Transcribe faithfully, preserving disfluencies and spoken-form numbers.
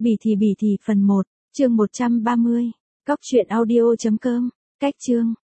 Bỉ thì bỉ thì phần một, chương một trăm ba mươi. Cóc truyện audio chấm com. Cách chương.